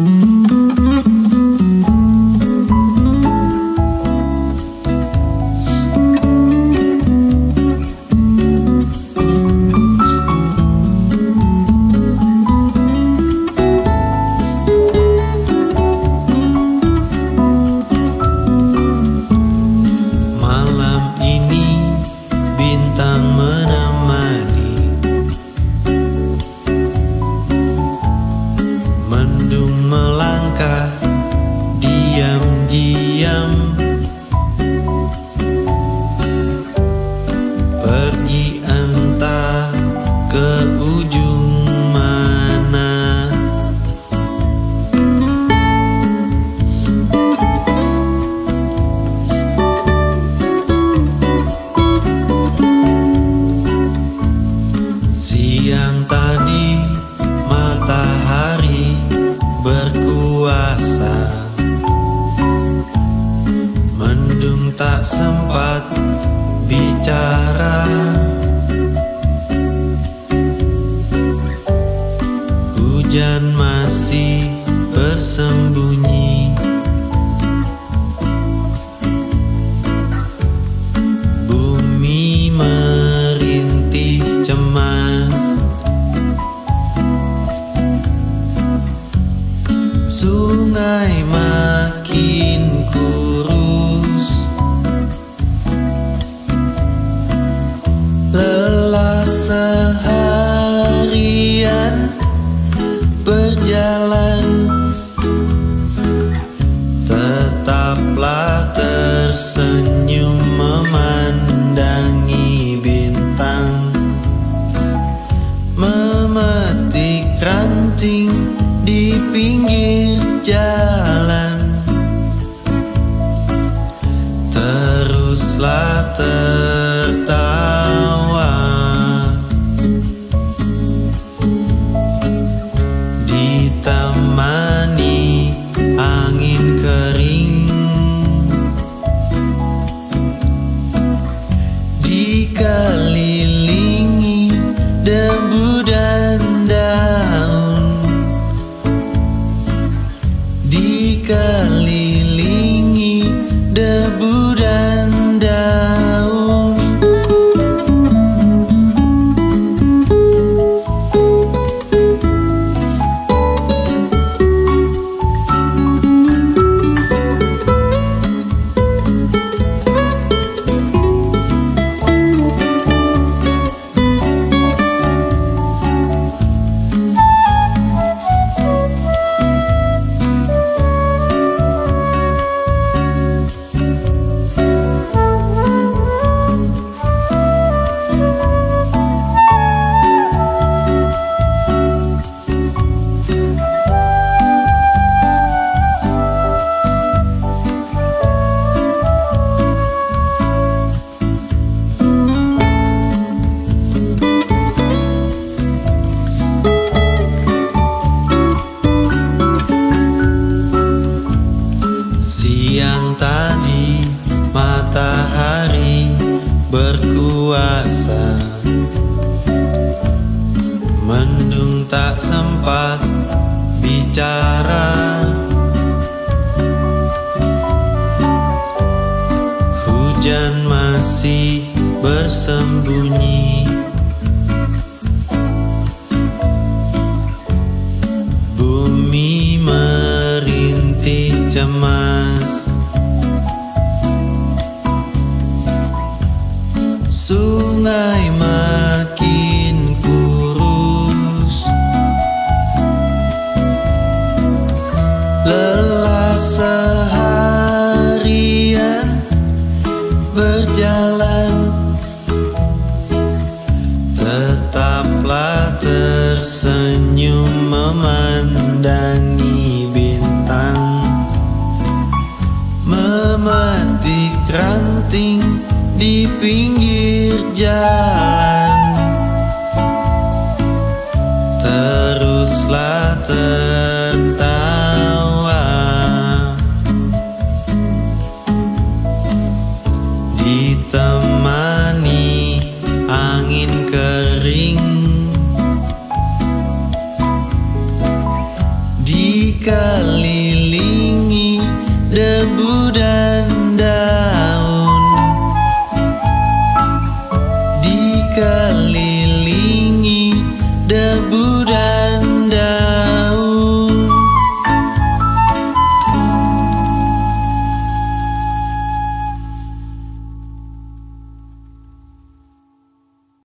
Pergi entah ke ujung mana. Siang tadi matahari berkuasa, mendung tak sempat bicara. Hujan masih bersembunyi. Bumi merintih cemas. Sungai makin kurus. Lelah seharian berjalan, tetaplah tersenyum memandangi bintang, memetik ranting di pinggir jalan. Teruslah tertawa, ditemani angin kering, dikelilingi debu dan daun, dikelilingi debu dan daun. Siang tadi matahari berkuasa, mendung tak sempat bicara. Hujan masih bersembunyi. Bumi merintih cemas. Sungai makin kurus. Lelah seharian berjalan, tetaplah tersenyum memandangi bintang, memetik ranting di pinggir jalan. Teruslah tertawa, ditemani angin kering, dikelilingi dan